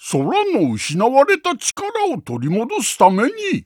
空の失われた力を取り戻すために。